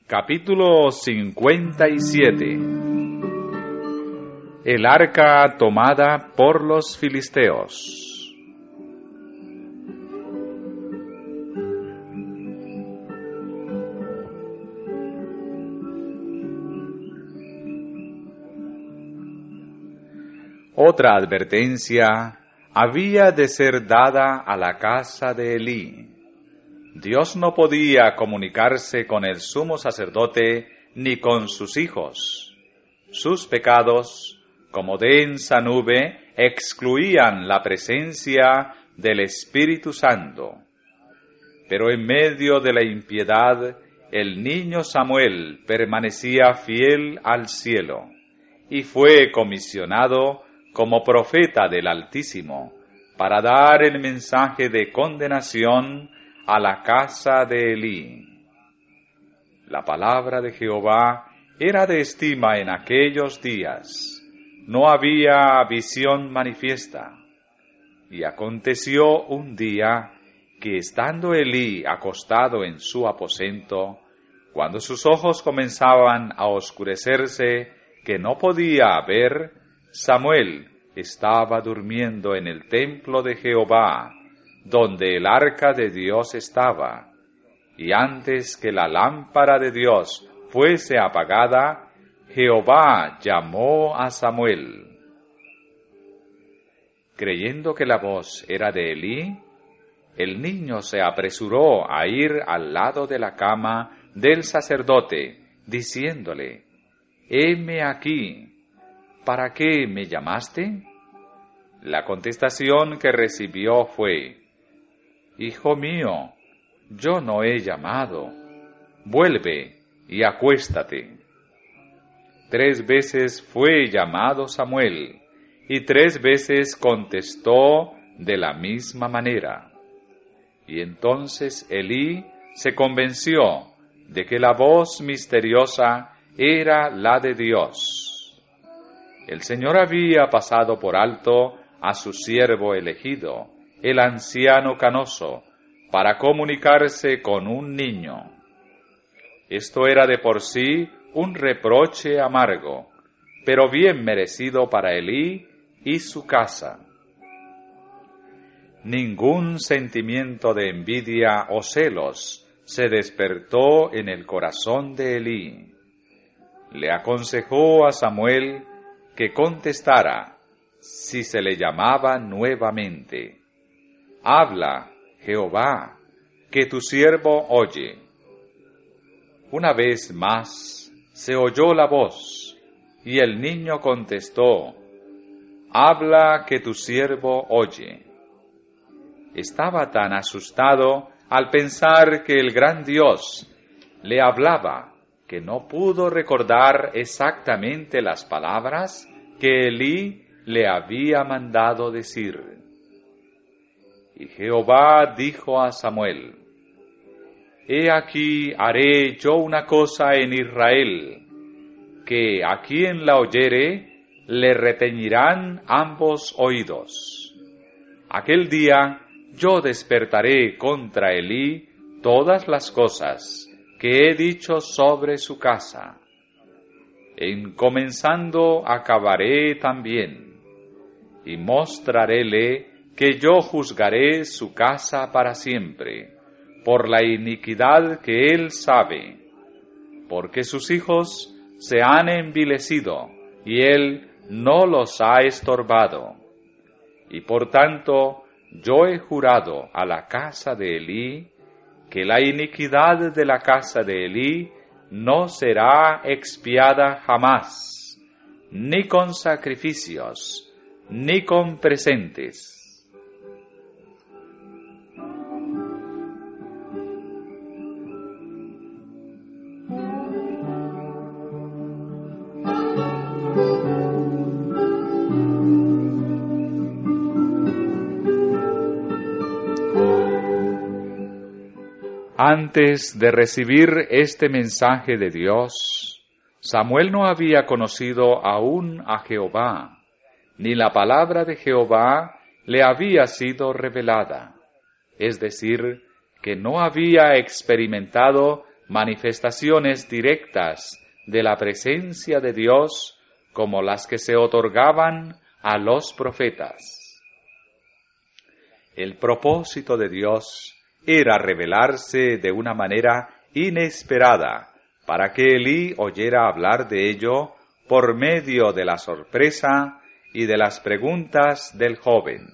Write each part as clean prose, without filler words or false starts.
Capítulo 57. El arca tomada por los filisteos. Otra advertencia había de ser dada a la casa de Elí. Dios no podía comunicarse con el sumo sacerdote ni con sus hijos. Sus pecados, como densa nube, excluían la presencia del Espíritu Santo. Pero en medio de la impiedad, el niño Samuel permanecía fiel al cielo y fue comisionado como profeta del Altísimo para dar el mensaje de condenación a la casa de Elí. La palabra de Jehová era de estima en aquellos días. No había visión manifiesta. Y aconteció un día que estando Elí acostado en su aposento, cuando sus ojos comenzaban a oscurecerse, que no podía ver, Samuel estaba durmiendo en el templo de Jehová, donde el arca de Dios estaba, y antes que la lámpara de Dios fuese apagada, Jehová llamó a Samuel. Creyendo que la voz era de Elí, el niño se apresuró a ir al lado de la cama del sacerdote, diciéndole: «Heme aquí, ¿para qué me llamaste?». La contestación que recibió fue: «Hijo mío, yo no he llamado. Vuelve y acuéstate». 3 veces fue llamado Samuel, y 3 veces contestó de la misma manera. Y entonces Elí se convenció de que la voz misteriosa era la de Dios. El Señor había pasado por alto a su siervo elegido, el anciano canoso, para comunicarse con un niño. Esto era de por sí un reproche amargo, pero bien merecido para Elí y su casa. Ningún sentimiento de envidia o celos se despertó en el corazón de Elí. Le aconsejó a Samuel que contestara si se le llamaba nuevamente: «Habla, Jehová, que tu siervo oye». Una vez más se oyó la voz, y el niño contestó: «Habla, que tu siervo oye». Estaba tan asustado al pensar que el gran Dios le hablaba, que no pudo recordar exactamente las palabras que Elí le había mandado decir. Y Jehová dijo a Samuel: «He aquí haré yo una cosa en Israel, que a quien la oyere le retañirán ambos oídos. Aquel día yo despertaré contra Elí todas las cosas que he dicho sobre su casa. En comenzando acabaré también, y mostraréle que yo juzgaré su casa para siempre, por la iniquidad que él sabe, porque sus hijos se han envilecido, y él no los ha estorbado. Y por tanto yo he jurado a la casa de Elí, que la iniquidad de la casa de Elí no será expiada jamás, ni con sacrificios, ni con presentes». Antes de recibir este mensaje de Dios, Samuel no había conocido aún a Jehová, ni la palabra de Jehová le había sido revelada. Es decir, que no había experimentado manifestaciones directas de la presencia de Dios como las que se otorgaban a los profetas. El propósito de Dios era revelarse de una manera inesperada para que Elí oyera hablar de ello por medio de la sorpresa y de las preguntas del joven.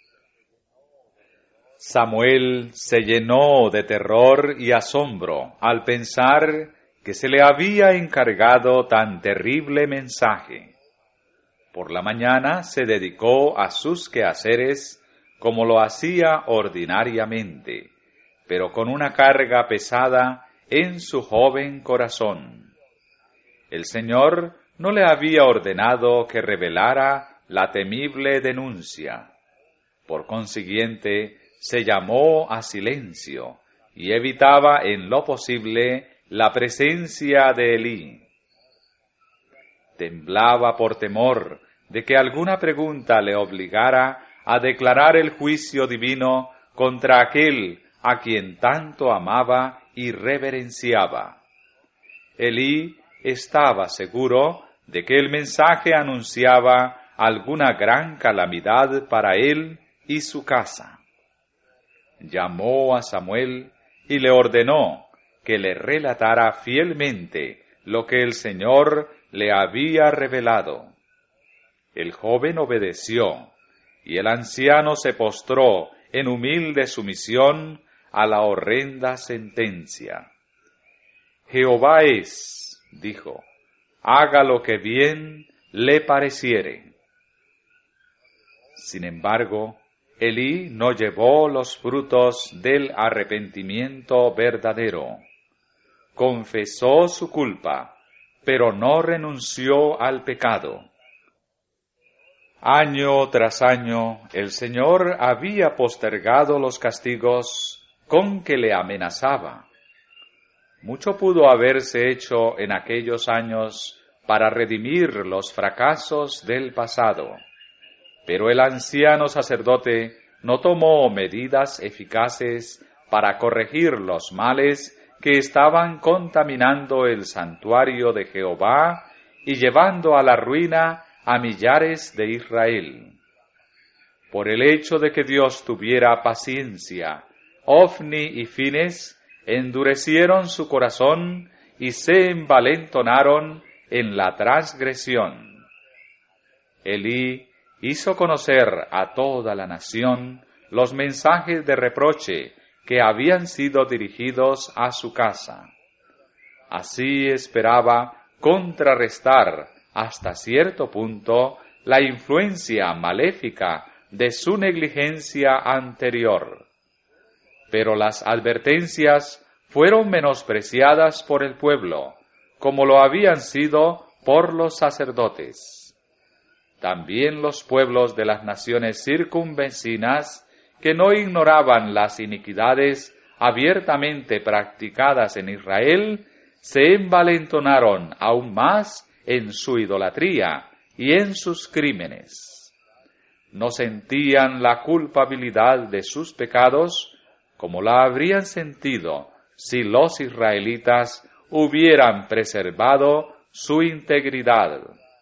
Samuel se llenó de terror y asombro al pensar que se le había encargado tan terrible mensaje. Por la mañana se dedicó a sus quehaceres como lo hacía ordinariamente, pero con una carga pesada en su joven corazón. El Señor no le había ordenado que revelara la temible denuncia. Por consiguiente, se llamó a silencio y evitaba en lo posible la presencia de Elí. Temblaba por temor de que alguna pregunta le obligara a declarar el juicio divino contra aquel a quien tanto amaba y reverenciaba. Elí estaba seguro de que el mensaje anunciaba alguna gran calamidad para él y su casa. Llamó a Samuel y le ordenó que le relatara fielmente lo que el Señor le había revelado. El joven obedeció, y el anciano se postró en humilde sumisión a la horrenda sentencia. Jehová es, dijo, haga lo que bien le pareciere. Sin embargo, Elí no llevó los frutos del arrepentimiento verdadero. Confesó su culpa, pero no renunció al pecado. Año tras año, el Señor había postergado los castigos con que le amenazaba. Mucho pudo haberse hecho en aquellos años para redimir los fracasos del pasado. Pero el anciano sacerdote no tomó medidas eficaces para corregir los males que estaban contaminando el santuario de Jehová y llevando a la ruina a millares de Israel. Por el hecho de que Dios tuviera paciencia, Ofni y Fines endurecieron su corazón y se envalentonaron en la transgresión. Elí hizo conocer a toda la nación los mensajes de reproche que habían sido dirigidos a su casa. Así esperaba contrarrestar hasta cierto punto la influencia maléfica de su negligencia anterior. Pero las advertencias fueron menospreciadas por el pueblo, como lo habían sido por los sacerdotes. También los pueblos de las naciones circunvecinas, que no ignoraban las iniquidades abiertamente practicadas en Israel, se envalentonaron aún más en su idolatría y en sus crímenes. No sentían la culpabilidad de sus pecados como la habrían sentido si los israelitas hubieran preservado su integridad.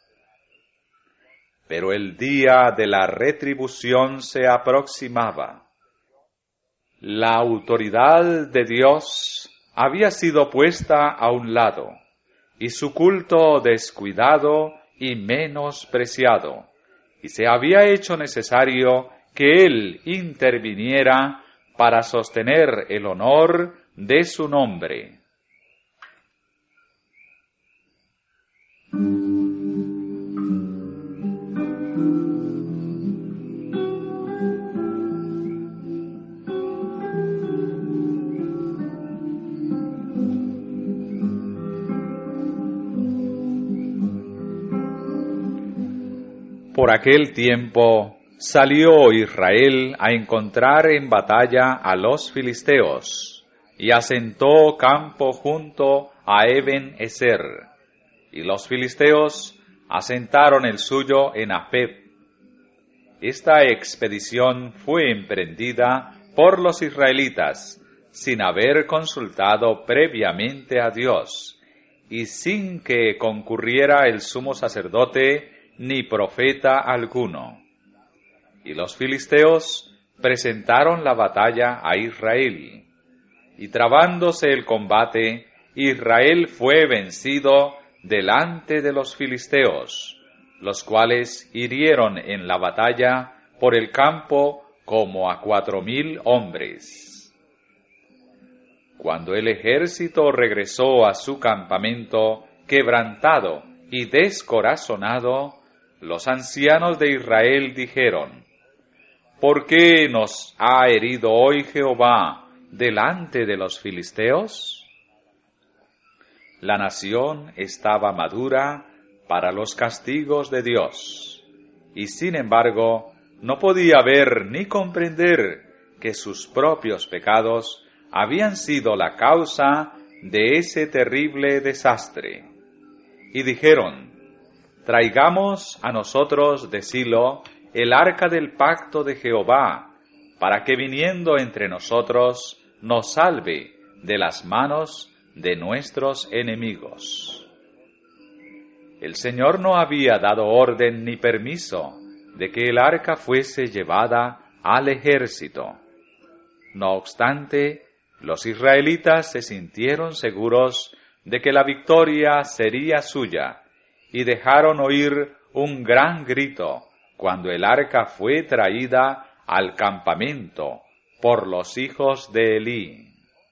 Pero el día de la retribución se aproximaba. La autoridad de Dios había sido puesta a un lado, y su culto descuidado y menospreciado, y se había hecho necesario que Él interviniera para sostener el honor de su nombre. Por aquel tiempo salió Israel a encontrar en batalla a los filisteos, y asentó campo junto a Eben-ezer, y los filisteos asentaron el suyo en Afec. Esta expedición fue emprendida por los israelitas, sin haber consultado previamente a Dios, y sin que concurriera el sumo sacerdote ni profeta alguno. Y los filisteos presentaron la batalla a Israel, y trabándose el combate, Israel fue vencido delante de los filisteos, los cuales hirieron en la batalla por el campo como a 4,000 hombres. Cuando el ejército regresó a su campamento, quebrantado y descorazonado, los ancianos de Israel dijeron: ¿Por qué nos ha herido hoy Jehová delante de los filisteos? La nación estaba madura para los castigos de Dios, y sin embargo no podía ver ni comprender que sus propios pecados habían sido la causa de ese terrible desastre. Y dijeron: traigamos a nosotros de Silo el arca del pacto de Jehová, para que viniendo entre nosotros nos salve de las manos de nuestros enemigos. El Señor no había dado orden ni permiso de que el arca fuese llevada al ejército. No obstante, los israelitas se sintieron seguros de que la victoria sería suya, y dejaron oír un gran grito cuando el arca fue traída al campamento por los hijos de Elí.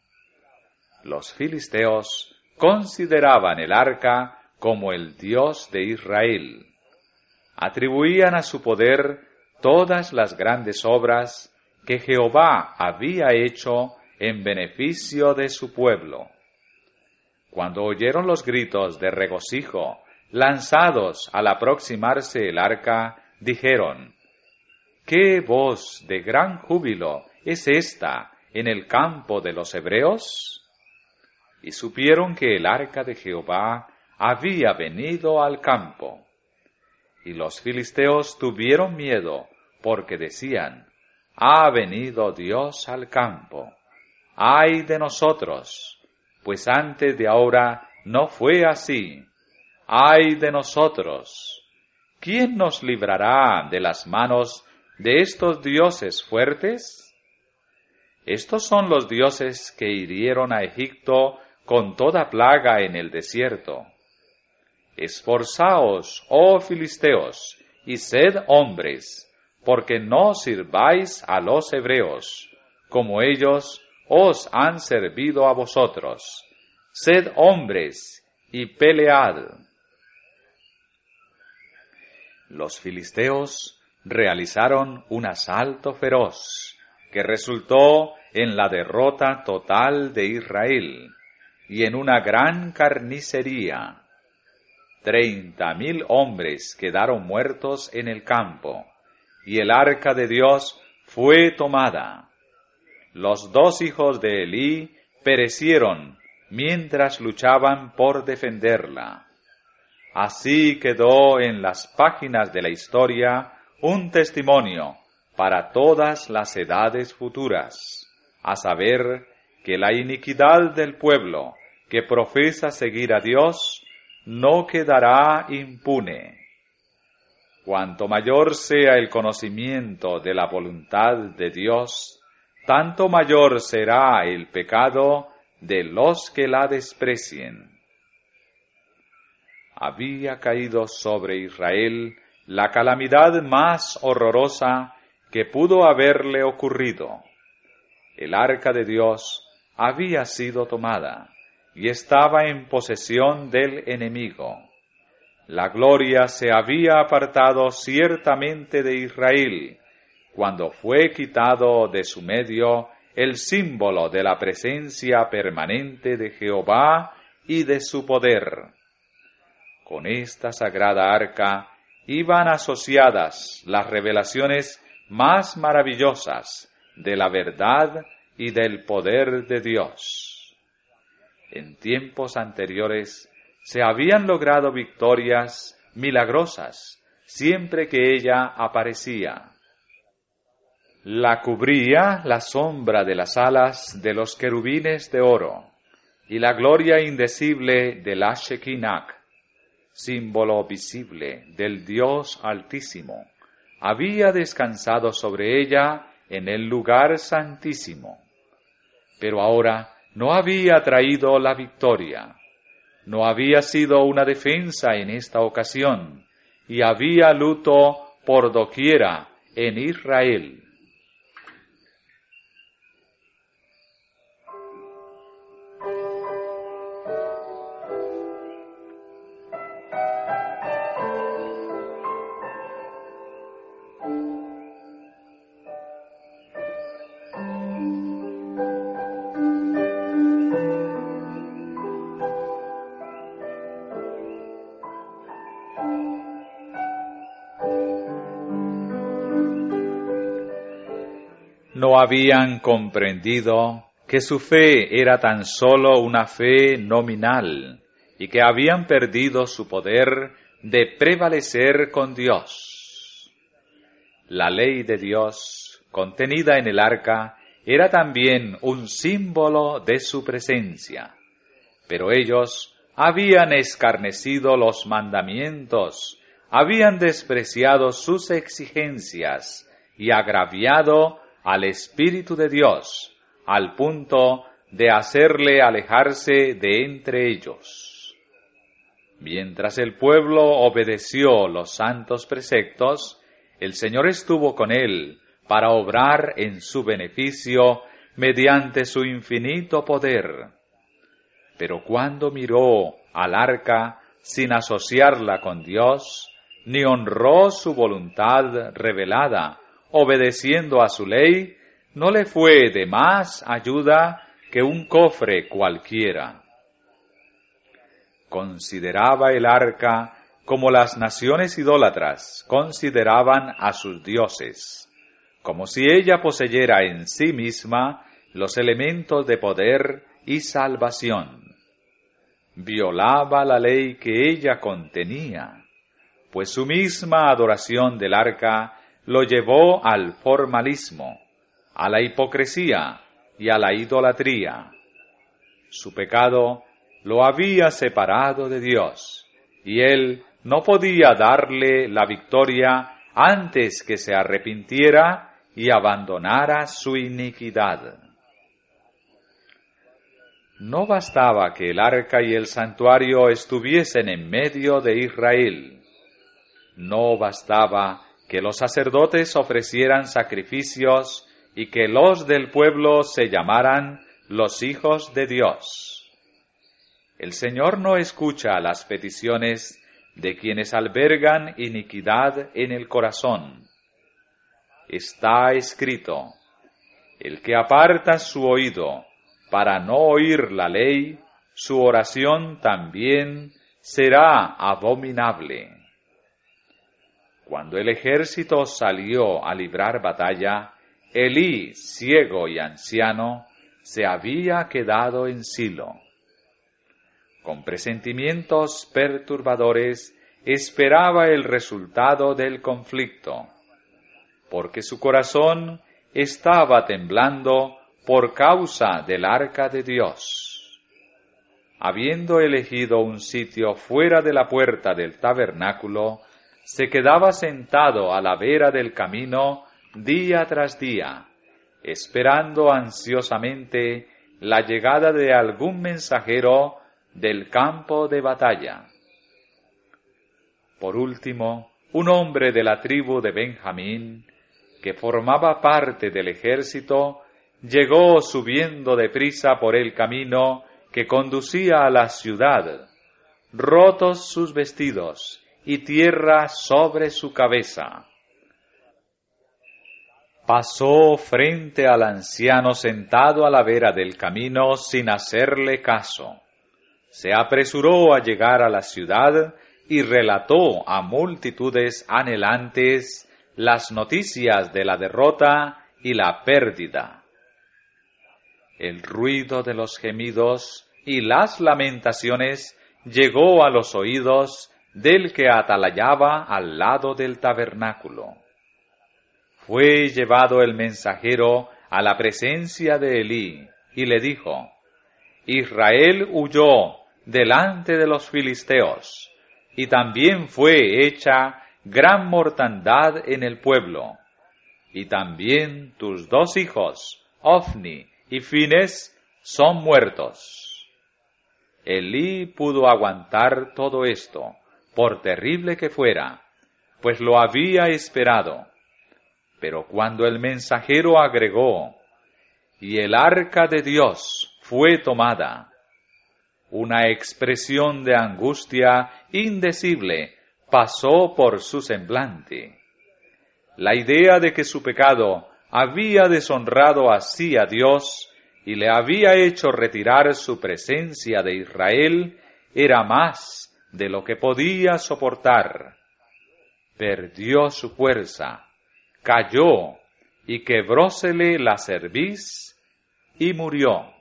Los filisteos consideraban el arca como el Dios de Israel. Atribuían a su poder todas las grandes obras que Jehová había hecho en beneficio de su pueblo. Cuando oyeron los gritos de regocijo lanzados al aproximarse el arca, dijeron: ¿qué voz de gran júbilo es esta en el campo de los hebreos? Y supieron que el arca de Jehová había venido al campo. Y los filisteos tuvieron miedo, porque decían: ha venido Dios al campo. ¡Ay de nosotros! Pues antes de ahora no fue así. ¡Ay de nosotros! ¿Quién nos librará de las manos de estos dioses fuertes? Estos son los dioses que hirieron a Egipto con toda plaga en el desierto. Esforzaos, oh filisteos, y sed hombres, porque no sirváis a los hebreos, como ellos os han servido a vosotros. Sed hombres y pelead. Los filisteos realizaron un asalto feroz, que resultó en la derrota total de Israel, y en una gran carnicería. 30,000 hombres quedaron muertos en el campo, y el arca de Dios fue tomada. Los 2 hijos de Elí perecieron mientras luchaban por defenderla. Así quedó en las páginas de la historia un testimonio para todas las edades futuras, a saber, que la iniquidad del pueblo que profesa seguir a Dios no quedará impune. Cuanto mayor sea el conocimiento de la voluntad de Dios, tanto mayor será el pecado de los que la desprecien. Había caído sobre Israel la calamidad más horrorosa que pudo haberle ocurrido. El arca de Dios había sido tomada y estaba en posesión del enemigo. La gloria se había apartado ciertamente de Israel, cuando fue quitado de su medio el símbolo de la presencia permanente de Jehová y de su poder. Con esta sagrada arca iban asociadas las revelaciones más maravillosas de la verdad y del poder de Dios. En tiempos anteriores se habían logrado victorias milagrosas siempre que ella aparecía. La cubría la sombra de las alas de los querubines de oro, y la gloria indecible de la Shekinah, símbolo visible del Dios Altísimo, había descansado sobre ella en el lugar santísimo. Pero ahora no había traído la victoria, no había sido una defensa en esta ocasión, y había luto por doquiera en Israel. No habían comprendido que su fe era tan solo una fe nominal y que habían perdido su poder de prevalecer con Dios. La ley de Dios, contenida en el arca, era también un símbolo de su presencia, pero ellos habían escarnecido los mandamientos, habían despreciado sus exigencias y agraviado al Espíritu de Dios, al punto de hacerle alejarse de entre ellos. Mientras el pueblo obedeció los santos preceptos, el Señor estuvo con él para obrar en su beneficio mediante su infinito poder. Pero cuando miró al arca sin asociarla con Dios, ni honró su voluntad revelada, obedeciendo a su ley, no le fue de más ayuda que un cofre cualquiera. Consideraba el arca como las naciones idólatras consideraban a sus dioses, como si ella poseyera en sí misma los elementos de poder y salvación. Violaba la ley que ella contenía, pues su misma adoración del arca lo llevó al formalismo, a la hipocresía y a la idolatría. Su pecado lo había separado de Dios, y él no podía darle la victoria antes que se arrepintiera y abandonara su iniquidad. No bastaba que el arca y el santuario estuviesen en medio de Israel. No bastaba que los sacerdotes ofrecieran sacrificios y que los del pueblo se llamaran los hijos de Dios. El Señor no escucha las peticiones de quienes albergan iniquidad en el corazón. Está escrito: el que aparta su oído para no oír la ley, su oración también será abominable. Cuando el ejército salió a librar batalla, Elí, ciego y anciano, se había quedado en Silo. Con presentimientos perturbadores, esperaba el resultado del conflicto, porque su corazón estaba temblando por causa del arca de Dios. Habiendo elegido un sitio fuera de la puerta del tabernáculo, se quedaba sentado a la vera del camino día tras día, esperando ansiosamente la llegada de algún mensajero del campo de batalla. Por último, un hombre de la tribu de Benjamín, que formaba parte del ejército, llegó subiendo deprisa por el camino que conducía a la ciudad, rotos sus vestidos y tierra sobre su cabeza. Pasó frente al anciano sentado a la vera del camino sin hacerle caso. Se apresuró a llegar a la ciudad y relató a multitudes anhelantes las noticias de la derrota y la pérdida. El ruido de los gemidos y las lamentaciones llegó a los oídos del que atalayaba al lado del tabernáculo. fue llevado el mensajero a la presencia de Elí, y le dijo: Israel huyó delante de los filisteos, y también fue hecha gran mortandad en el pueblo. Y también tus 2 hijos, Ofni y Fines, son muertos. Elí pudo aguantar todo esto, por terrible que fuera, pues lo había esperado. Pero cuando el mensajero agregó: y el arca de Dios fue tomada, una expresión de angustia indecible pasó por su semblante. La idea de que su pecado había deshonrado así a Dios y le había hecho retirar su presencia de Israel era más de lo que podía soportar. Perdió su fuerza, cayó y quebrósele la cerviz y murió.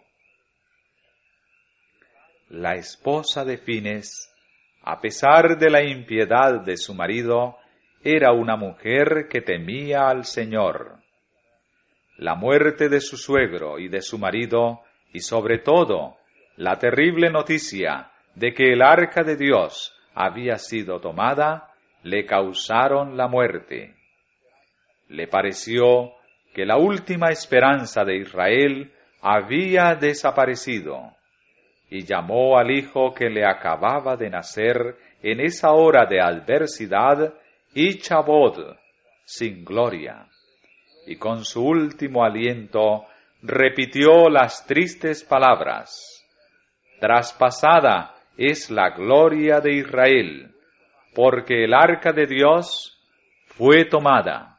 La esposa de Fines, a pesar de la impiedad de su marido, era una mujer que temía al Señor. La muerte de su suegro y de su marido, y sobre todo, la terrible noticia de que el arca de Dios había sido tomada, le causaron la muerte. Le pareció que la última esperanza de Israel había desaparecido, y llamó al hijo que le acababa de nacer en esa hora de adversidad Ichabod, sin gloria, y con su último aliento repitió las tristes palabras: traspasada es la gloria de Israel, porque el arca de Dios fue tomada.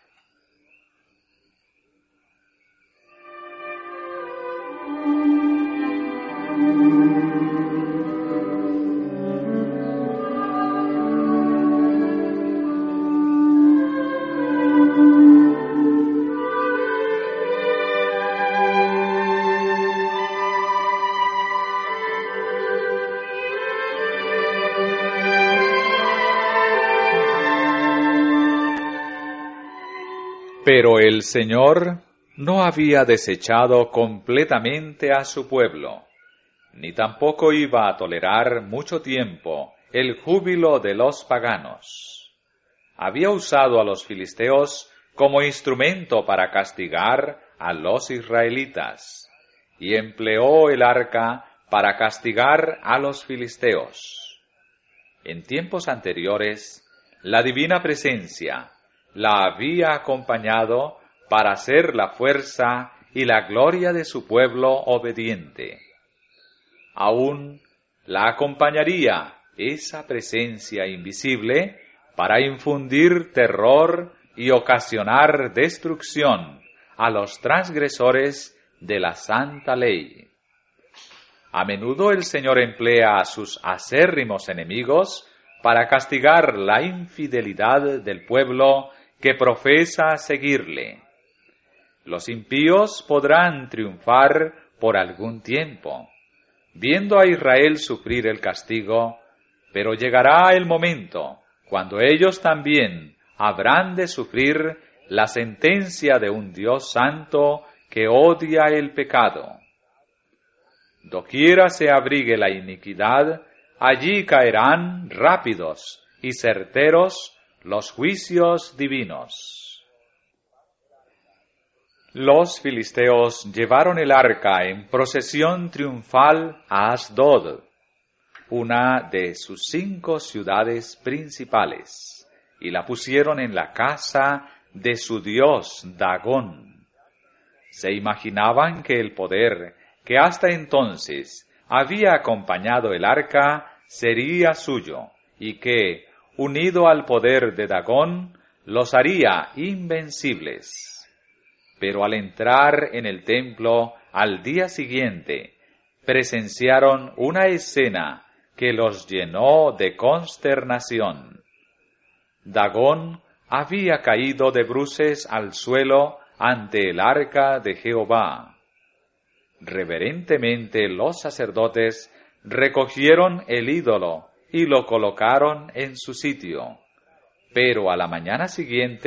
Pero el Señor no había desechado completamente a su pueblo, ni tampoco iba a tolerar mucho tiempo el júbilo de los paganos. Había usado a los filisteos como instrumento para castigar a los israelitas, y empleó el arca para castigar a los filisteos. En tiempos anteriores, la divina presencia la había acompañado para ser la fuerza y la gloria de su pueblo obediente. Aún la acompañaría esa presencia invisible para infundir terror y ocasionar destrucción a los transgresores de la santa ley. A menudo el Señor emplea a sus acérrimos enemigos para castigar la infidelidad del pueblo que profesa seguirle. Los impíos podrán triunfar por algún tiempo, viendo a Israel sufrir el castigo, pero llegará el momento cuando ellos también habrán de sufrir la sentencia de un Dios santo que odia el pecado. Doquiera se abrigue la iniquidad, allí caerán rápidos y certeros los juicios divinos. Los filisteos llevaron el arca en procesión triunfal a Asdod, una de sus 5 ciudades principales, y la pusieron en la casa de su dios Dagón. Se imaginaban que el poder que hasta entonces había acompañado el arca sería suyo, y que, unido al poder de Dagón, los haría invencibles. Pero al entrar en el templo al día siguiente, presenciaron una escena que los llenó de consternación. Dagón había caído de bruces al suelo ante el arca de Jehová. Reverentemente los sacerdotes recogieron el ídolo y lo colocaron en su sitio. Pero a la mañana siguiente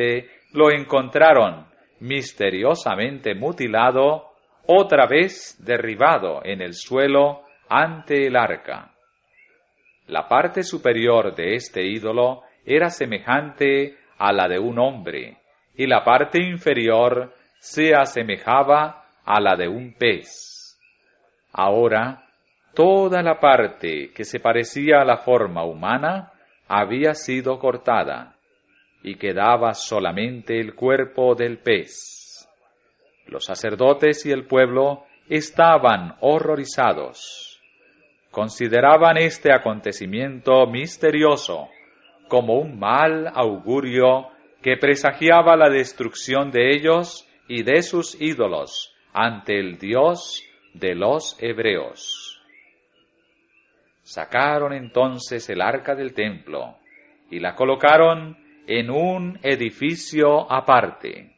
lo encontraron misteriosamente mutilado, otra vez derribado en el suelo ante el arca. La parte superior de este ídolo era semejante a la de un hombre, y la parte inferior se asemejaba a la de un pez. Ahora, toda la parte que se parecía a la forma humana había sido cortada, y quedaba solamente el cuerpo del pez. Los sacerdotes y el pueblo estaban horrorizados. Consideraban este acontecimiento misterioso como un mal augurio que presagiaba la destrucción de ellos y de sus ídolos ante el Dios de los hebreos. Sacaron entonces el arca del templo y la colocaron en un edificio aparte.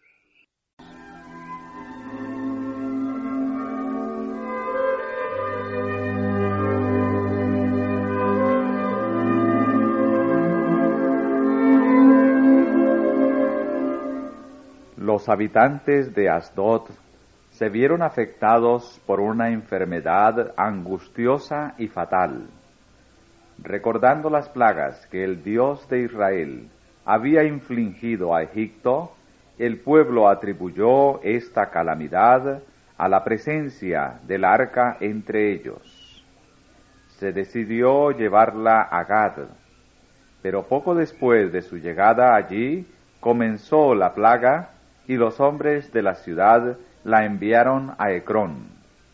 Los habitantes de Asdod se vieron afectados por una enfermedad angustiosa y fatal. Recordando las plagas que el Dios de Israel había infligido a Egipto, el pueblo atribuyó esta calamidad a la presencia del arca entre ellos. Se decidió llevarla a Gad, pero poco después de su llegada allí comenzó la plaga y los hombres de la ciudad la enviaron a Ecrón.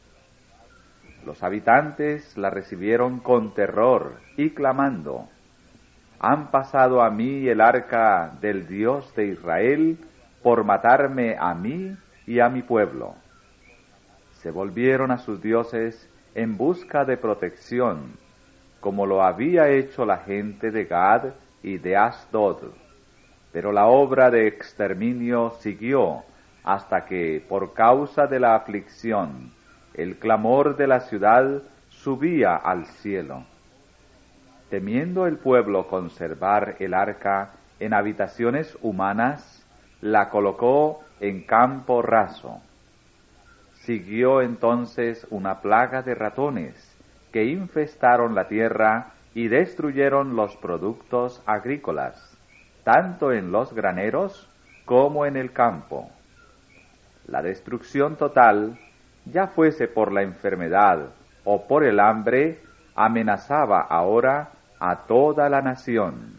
Los habitantes la recibieron con terror y clamando: «Han pasado a mí el arca del Dios de Israel por matarme a mí y a mi pueblo». Se volvieron a sus dioses en busca de protección, como lo había hecho la gente de Gad y de Asdod. Pero la obra de exterminio siguió hasta que, por causa de la aflicción, el clamor de la ciudad subía al cielo. Temiendo el pueblo conservar el arca en habitaciones humanas, la colocó en campo raso. Siguió entonces una plaga de ratones que infestaron la tierra y destruyeron los productos agrícolas, tanto en los graneros como en el campo. La destrucción total, ya fuese por la enfermedad o por el hambre, amenazaba ahora a toda la nación.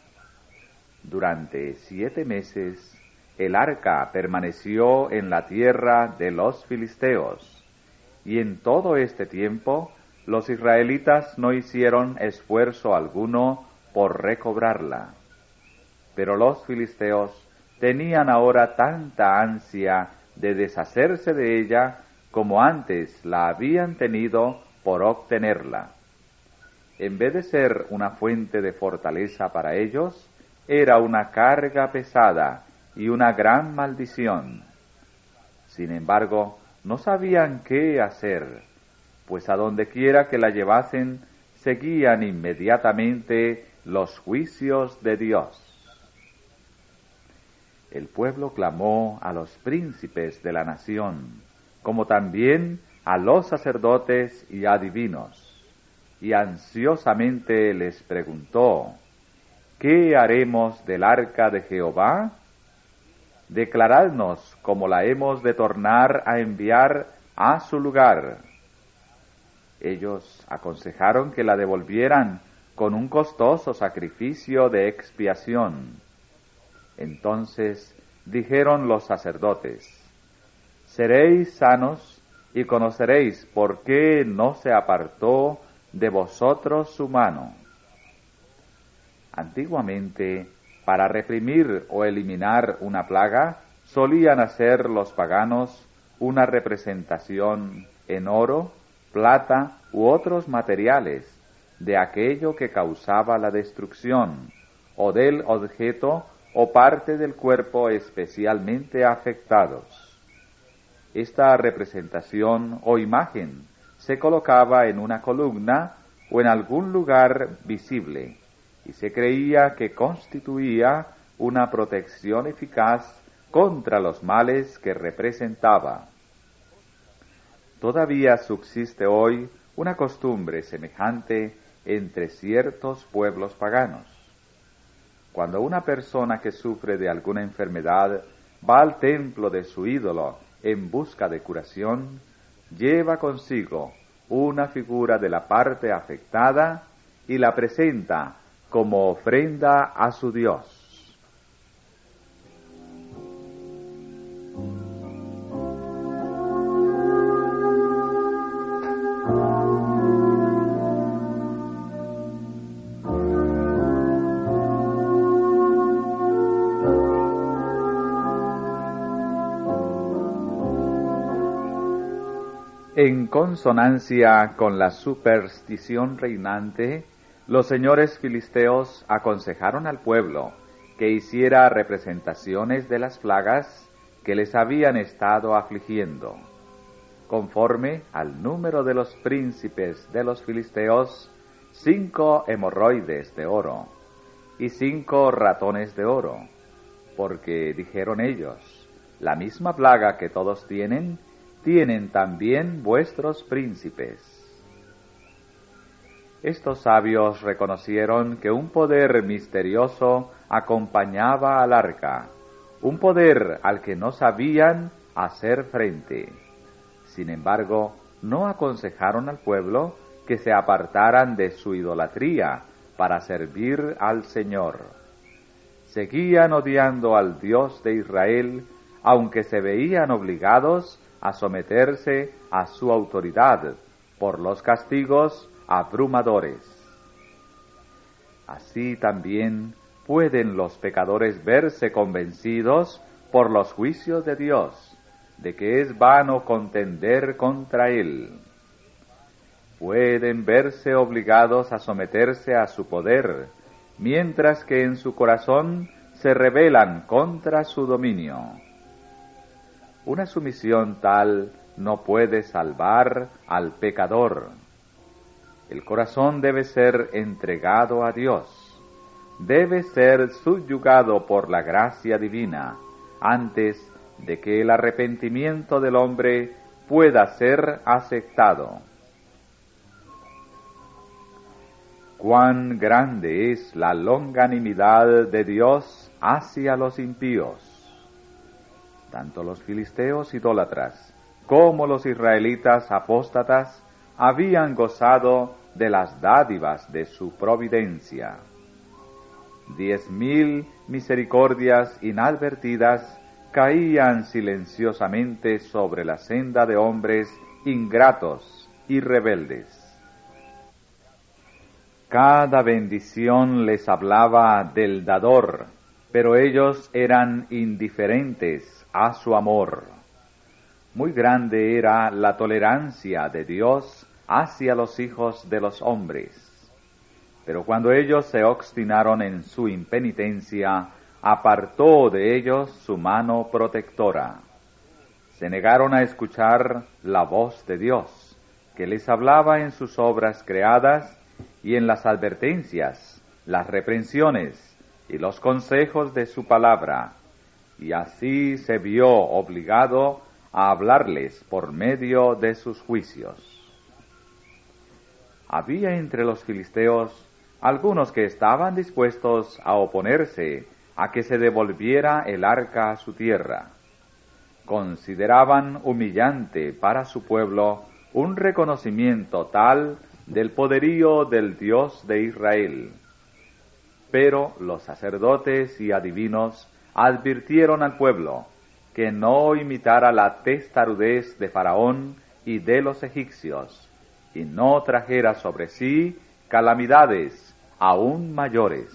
Durante 7 meses, el arca permaneció en la tierra de los filisteos, y en todo este tiempo los israelitas no hicieron esfuerzo alguno por recobrarla. Pero los filisteos tenían ahora tanta ansia de deshacerse de ella como antes la habían tenido por obtenerla. En vez de ser una fuente de fortaleza para ellos, era una carga pesada y una gran maldición. Sin embargo, no sabían qué hacer, pues a donde quiera que la llevasen, seguían inmediatamente los juicios de Dios. El pueblo clamó a los príncipes de la nación, como también a los sacerdotes y adivinos, y ansiosamente les preguntó: ¿qué haremos del arca de Jehová? Declaradnos cómo la hemos de tornar a enviar a su lugar. Ellos aconsejaron que la devolvieran con un costoso sacrificio de expiación. Entonces dijeron los sacerdotes: «Seréis sanos y conoceréis por qué no se apartó de vosotros su mano». Antiguamente, para reprimir o eliminar una plaga, solían hacer los paganos una representación en oro, plata u otros materiales de aquello que causaba la destrucción, o del objeto o parte del cuerpo especialmente afectados. Esta representación o imagen se colocaba en una columna o en algún lugar visible, y se creía que constituía una protección eficaz contra los males que representaba. Todavía subsiste hoy una costumbre semejante entre ciertos pueblos paganos. Cuando una persona que sufre de alguna enfermedad va al templo de su ídolo en busca de curación, lleva consigo una figura de la parte afectada y la presenta como ofrenda a su Dios. En consonancia con la superstición reinante, los señores filisteos aconsejaron al pueblo que hiciera representaciones de las plagas que les habían estado afligiendo. Conforme al número de los príncipes de los filisteos, 5 hemorroides de oro y 5 ratones de oro, porque dijeron ellos, la misma plaga que todos tienen también vuestros príncipes. Estos sabios reconocieron que un poder misterioso acompañaba al arca, un poder al que no sabían hacer frente. Sin embargo, no aconsejaron al pueblo que se apartaran de su idolatría para servir al Señor. Seguían odiando al Dios de Israel, aunque se veían obligados a someterse a su autoridad por los castigos abrumadores. Así también pueden los pecadores verse convencidos por los juicios de Dios de que es vano contender contra Él. Pueden verse obligados a someterse a su poder, mientras que en su corazón se rebelan contra su dominio. Una sumisión tal no puede salvar al pecador. El corazón debe ser entregado a Dios, debe ser subyugado por la gracia divina, antes de que el arrepentimiento del hombre pueda ser aceptado. Cuán grande es la longanimidad de Dios hacia los impíos. Tanto los filisteos idólatras como los israelitas apóstatas habían gozado de las dádivas de su providencia. 10,000 misericordias inadvertidas caían silenciosamente sobre la senda de hombres ingratos y rebeldes. Cada bendición les hablaba del dador, pero ellos eran indiferentes a su amor. Muy grande era la tolerancia de Dios hacia los hijos de los hombres. Pero cuando ellos se obstinaron en su impenitencia, apartó de ellos su mano protectora. Se negaron a escuchar la voz de Dios, que les hablaba en sus obras creadas y en las advertencias, las reprensiones y los consejos de su palabra, y así se vio obligado a hablarles por medio de sus juicios. Había entre los filisteos algunos que estaban dispuestos a oponerse a que se devolviera el arca a su tierra. Consideraban humillante para su pueblo un reconocimiento tal del poderío del Dios de Israel. Pero los sacerdotes y adivinos advirtieron al pueblo que no imitara la testarudez de Faraón y de los egipcios, y no trajera sobre sí calamidades aún mayores.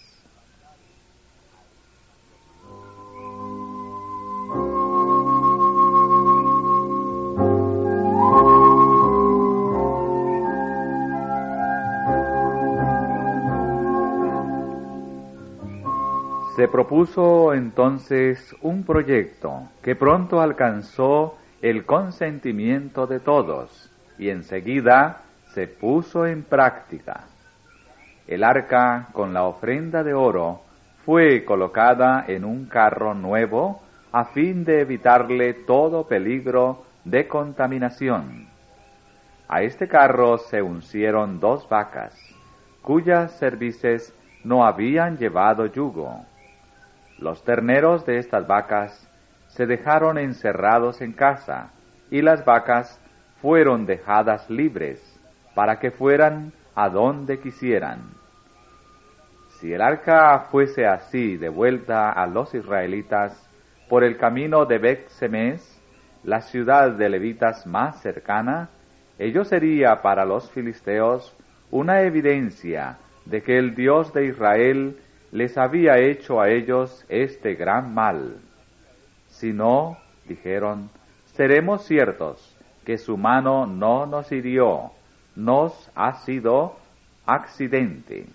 Se propuso entonces un proyecto que pronto alcanzó el consentimiento de todos y enseguida se puso en práctica. El arca con la ofrenda de oro fue colocada en un carro nuevo a fin de evitarle todo peligro de contaminación. A este carro se uncieron 2 vacas, cuyas cervices no habían llevado yugo. Los terneros de estas vacas se dejaron encerrados en casa, y las vacas fueron dejadas libres, para que fueran a donde quisieran. Si el arca fuese así devuelta a los israelitas por el camino de Bet-Semes, la ciudad de levitas más cercana, ello sería para los filisteos una evidencia de que el Dios de Israel les había hecho a ellos este gran mal. Si no, dijeron, seremos ciertos que su mano no nos hirió, nos ha sido accidente.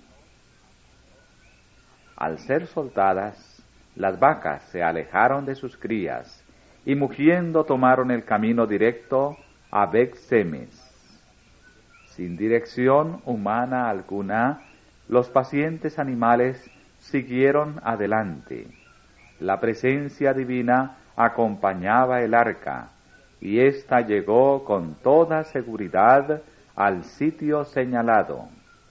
Al ser soltadas, las vacas se alejaron de sus crías, y mugiendo tomaron el camino directo a Bet-Semes. Sin dirección humana alguna, los pacientes animales siguieron adelante. La presencia divina acompañaba el arca, y ésta llegó con toda seguridad al sitio señalado.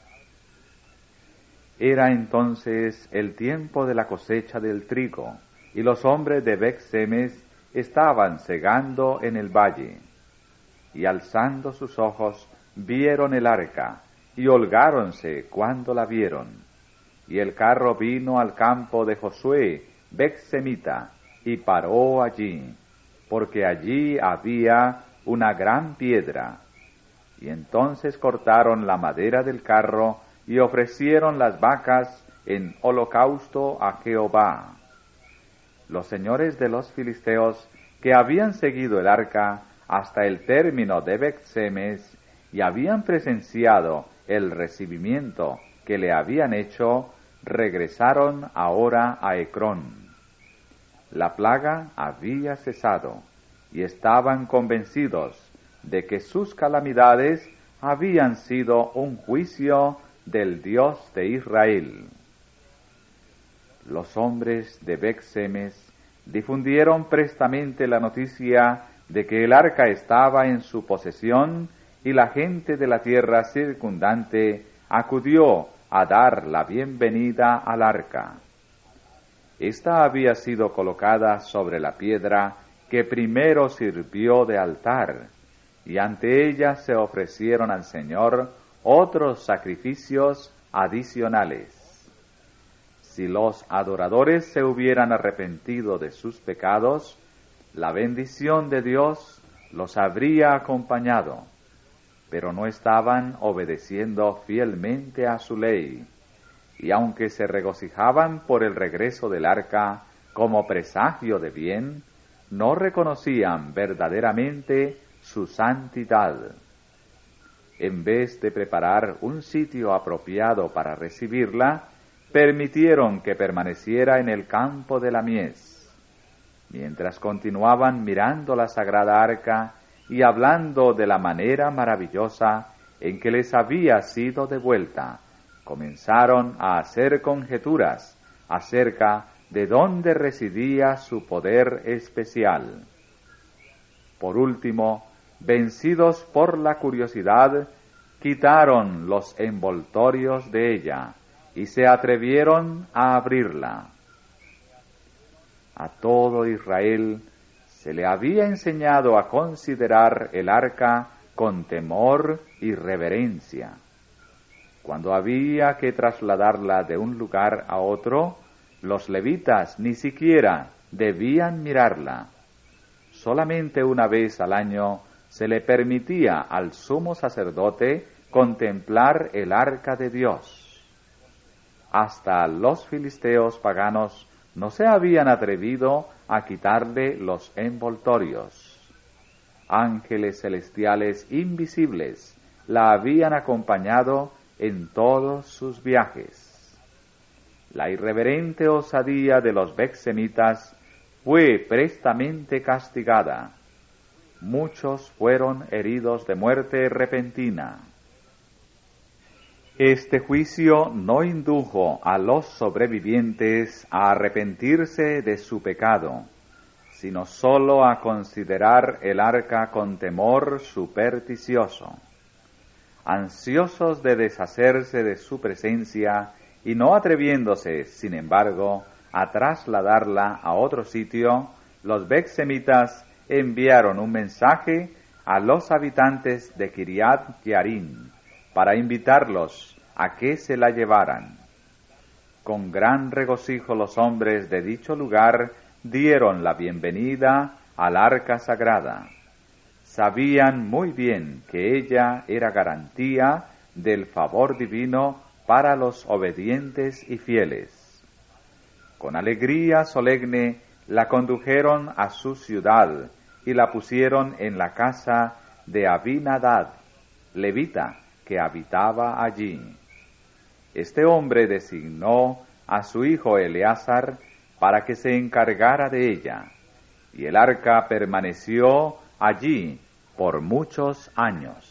Era entonces el tiempo de la cosecha del trigo, y los hombres de Bet-Semes estaban segando en el valle. Y alzando sus ojos, vieron el arca, y holgáronse cuando la vieron. Y el carro vino al campo de Josué, Bet-Semita, y paró allí, porque allí había una gran piedra. Y entonces cortaron la madera del carro, y ofrecieron las vacas en holocausto a Jehová. Los señores de los filisteos, que habían seguido el arca hasta el término de Bet-Semes, y habían presenciado el recibimiento que le habían hecho, regresaron ahora a Ecrón. La plaga había cesado, y estaban convencidos de que sus calamidades habían sido un juicio del Dios de Israel. Los hombres de Bet-Semes difundieron prestamente la noticia de que el arca estaba en su posesión, y la gente de la tierra circundante acudió a dar la bienvenida al arca. Esta había sido colocada sobre la piedra que primero sirvió de altar, y ante ella se ofrecieron al Señor otros sacrificios adicionales. Si los adoradores se hubieran arrepentido de sus pecados, la bendición de Dios los habría acompañado, pero no estaban obedeciendo fielmente a su ley, y aunque se regocijaban por el regreso del arca como presagio de bien, no reconocían verdaderamente su santidad. En vez de preparar un sitio apropiado para recibirla, permitieron que permaneciera en el campo de la mies. Mientras continuaban mirando la sagrada arca y hablando de la manera maravillosa en que les había sido devuelta, comenzaron a hacer conjeturas acerca de dónde residía su poder especial. Por último, vencidos por la curiosidad, quitaron los envoltorios de ella y se atrevieron a abrirla. A todo Israel se le había enseñado a considerar el arca con temor y reverencia. Cuando había que trasladarla de un lugar a otro, los levitas ni siquiera debían mirarla. Solamente una vez al año se le permitía al sumo sacerdote contemplar el arca de Dios. Hasta los filisteos paganos no se habían atrevido a quitarle los envoltorios. Ángeles celestiales invisibles la habían acompañado en todos sus viajes. La irreverente osadía de los Bet-Semitas fue prestamente castigada. Muchos fueron heridos de muerte repentina. Este juicio no indujo a los sobrevivientes a arrepentirse de su pecado, sino sólo a considerar el arca con temor supersticioso. Ansiosos de deshacerse de su presencia y no atreviéndose, sin embargo, a trasladarla a otro sitio, los betsemitas enviaron un mensaje a los habitantes de Kiriat Jearim para invitarlos a que se la llevaran. Con gran regocijo los hombres de dicho lugar dieron la bienvenida al arca sagrada. Sabían muy bien que ella era garantía del favor divino para los obedientes y fieles. Con alegría solemne la condujeron a su ciudad y la pusieron en la casa de Abinadab, levita, que habitaba allí. Este hombre designó a su hijo Eleazar para que se encargara de ella, y el arca permaneció allí por muchos años.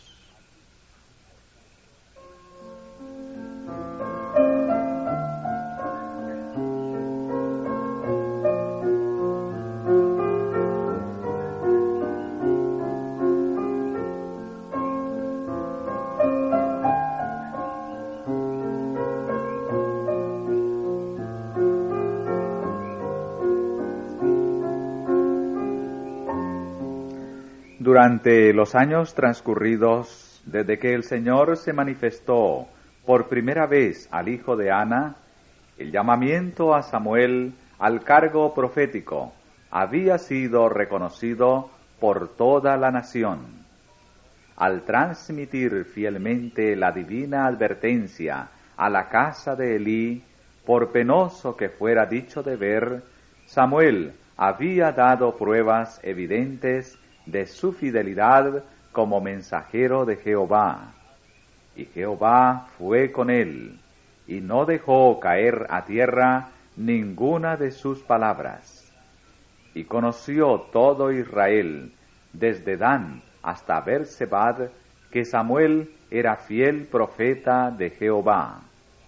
Durante los años transcurridos, desde que el Señor se manifestó por primera vez al hijo de Ana, el llamamiento a Samuel al cargo profético había sido reconocido por toda la nación. Al transmitir fielmente la divina advertencia a la casa de Elí, por penoso que fuera dicho deber, Samuel había dado pruebas evidentes de su fidelidad como mensajero de Jehová. Y Jehová fue con él, y no dejó caer a tierra ninguna de sus palabras. Y conoció todo Israel, desde Dan hasta Bersebad, que Samuel era fiel profeta de Jehová.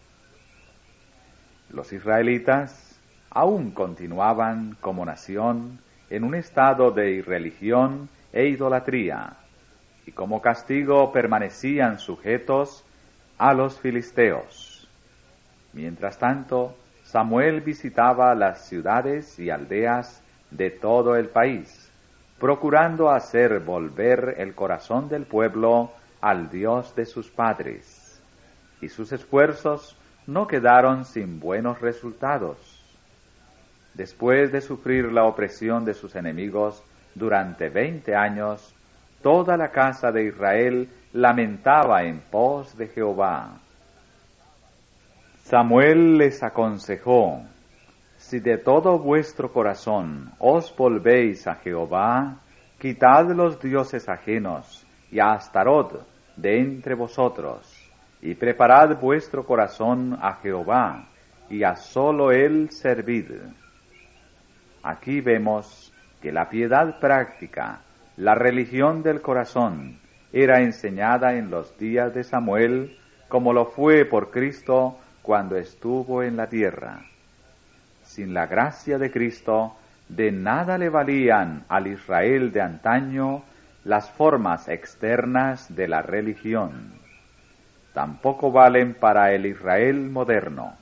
Los israelitas aún continuaban como nación en un estado de irreligión e idolatría, y como castigo permanecían sujetos a los filisteos. Mientras tanto, Samuel visitaba las ciudades y aldeas de todo el país, procurando hacer volver el corazón del pueblo al Dios de sus padres, y sus esfuerzos no quedaron sin buenos resultados. Después de sufrir la opresión de sus enemigos durante 20 años, toda la casa de Israel lamentaba en pos de Jehová. Samuel les aconsejó: si de todo vuestro corazón os volvéis a Jehová, quitad los dioses ajenos y a Astarot de entre vosotros, y preparad vuestro corazón a Jehová, y a solo él servid. Aquí vemos que la piedad práctica, la religión del corazón, era enseñada en los días de Samuel, como lo fue por Cristo cuando estuvo en la tierra. Sin la gracia de Cristo, de nada le valían al Israel de antaño las formas externas de la religión. Tampoco valen para el Israel moderno.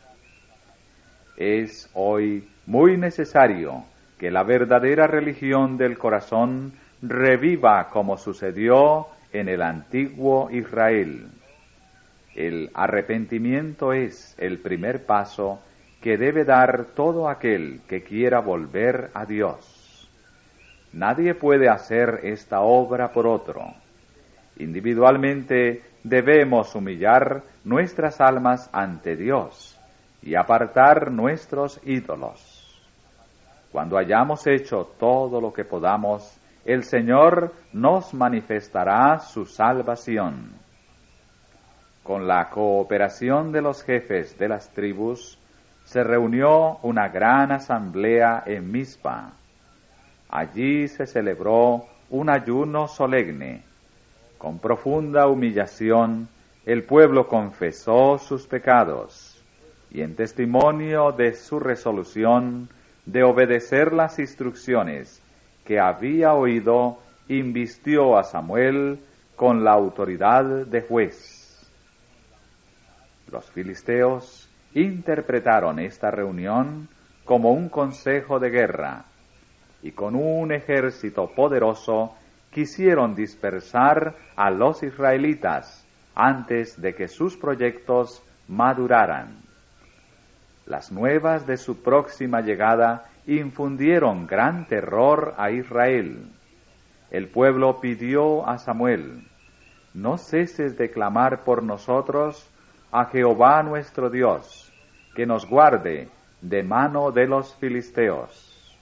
Es hoy muy necesario que la verdadera religión del corazón reviva como sucedió en el antiguo Israel. El arrepentimiento es el primer paso que debe dar todo aquel que quiera volver a Dios. Nadie puede hacer esta obra por otro. Individualmente debemos humillar nuestras almas ante Dios y apartar nuestros ídolos. Cuando hayamos hecho todo lo que podamos, el Señor nos manifestará su salvación. Con la cooperación de los jefes de las tribus, se reunió una gran asamblea en Mizpa. Allí se celebró un ayuno solemne. Con profunda humillación, el pueblo confesó sus pecados, y en testimonio de su resolución de obedecer las instrucciones que había oído, invistió a Samuel con la autoridad de juez. Los filisteos interpretaron esta reunión como un consejo de guerra, y con un ejército poderoso quisieron dispersar a los israelitas antes de que sus proyectos maduraran. Las nuevas de su próxima llegada infundieron gran terror a Israel. El pueblo pidió a Samuel: no ceses de clamar por nosotros a Jehová nuestro Dios, que nos guarde de mano de los filisteos.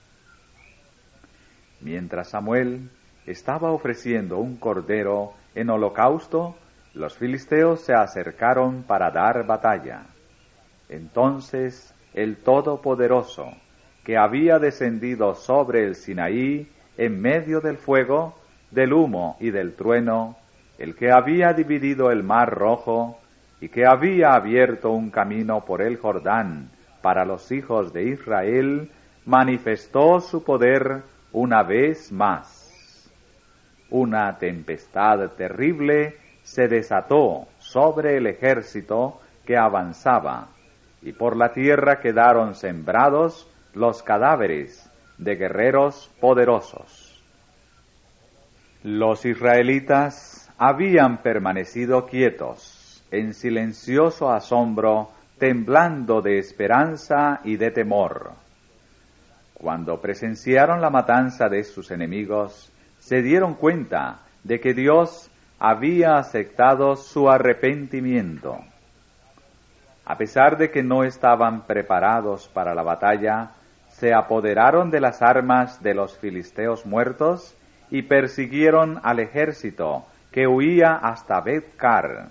Mientras Samuel estaba ofreciendo un cordero en holocausto, los filisteos se acercaron para dar batalla. Entonces el Todopoderoso, que había descendido sobre el Sinaí en medio del fuego, del humo y del trueno, el que había dividido el mar rojo y que había abierto un camino por el Jordán para los hijos de Israel, manifestó su poder una vez más. Una tempestad terrible se desató sobre el ejército que avanzaba, y por la tierra quedaron sembrados los cadáveres de guerreros poderosos. Los israelitas habían permanecido quietos, en silencioso asombro, temblando de esperanza y de temor. Cuando presenciaron la matanza de sus enemigos, se dieron cuenta de que Dios había aceptado su arrepentimiento. A pesar de que no estaban preparados para la batalla, se apoderaron de las armas de los filisteos muertos y persiguieron al ejército que huía hasta Bet-car.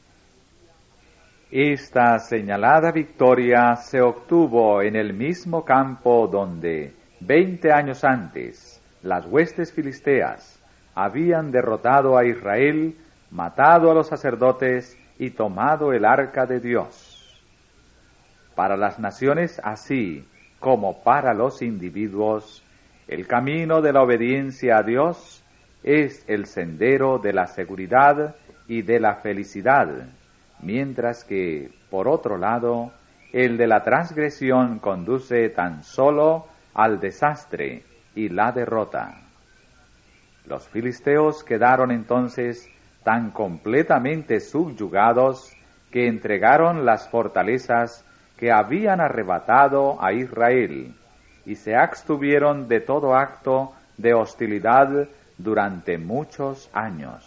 Esta señalada victoria se obtuvo en el mismo campo donde, 20 años antes, las huestes filisteas habían derrotado a Israel, matado a los sacerdotes y tomado el arca de Dios. Para las naciones así como para los individuos, el camino de la obediencia a Dios es el sendero de la seguridad y de la felicidad, mientras que, por otro lado, el de la transgresión conduce tan solo al desastre y la derrota. Los filisteos quedaron entonces tan completamente subyugados que entregaron las fortalezas que habían arrebatado a Israel y se abstuvieron de todo acto de hostilidad durante muchos años.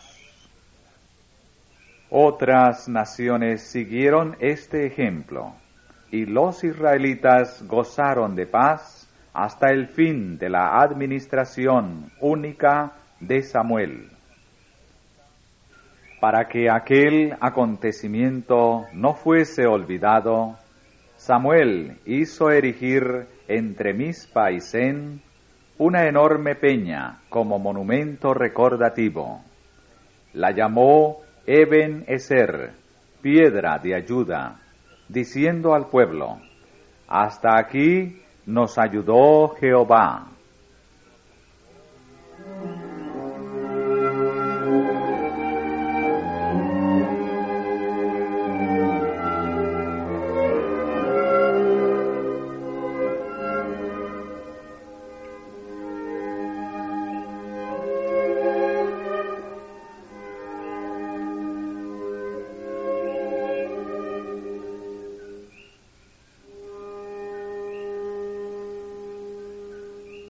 Otras naciones siguieron este ejemplo, y los israelitas gozaron de paz hasta el fin de la administración única de Samuel. Para que aquel acontecimiento no fuese olvidado, Samuel hizo erigir entre Mizpa y Sen una enorme peña como monumento recordativo. La llamó Eben Ezer, piedra de ayuda, diciendo al pueblo: hasta aquí nos ayudó Jehová.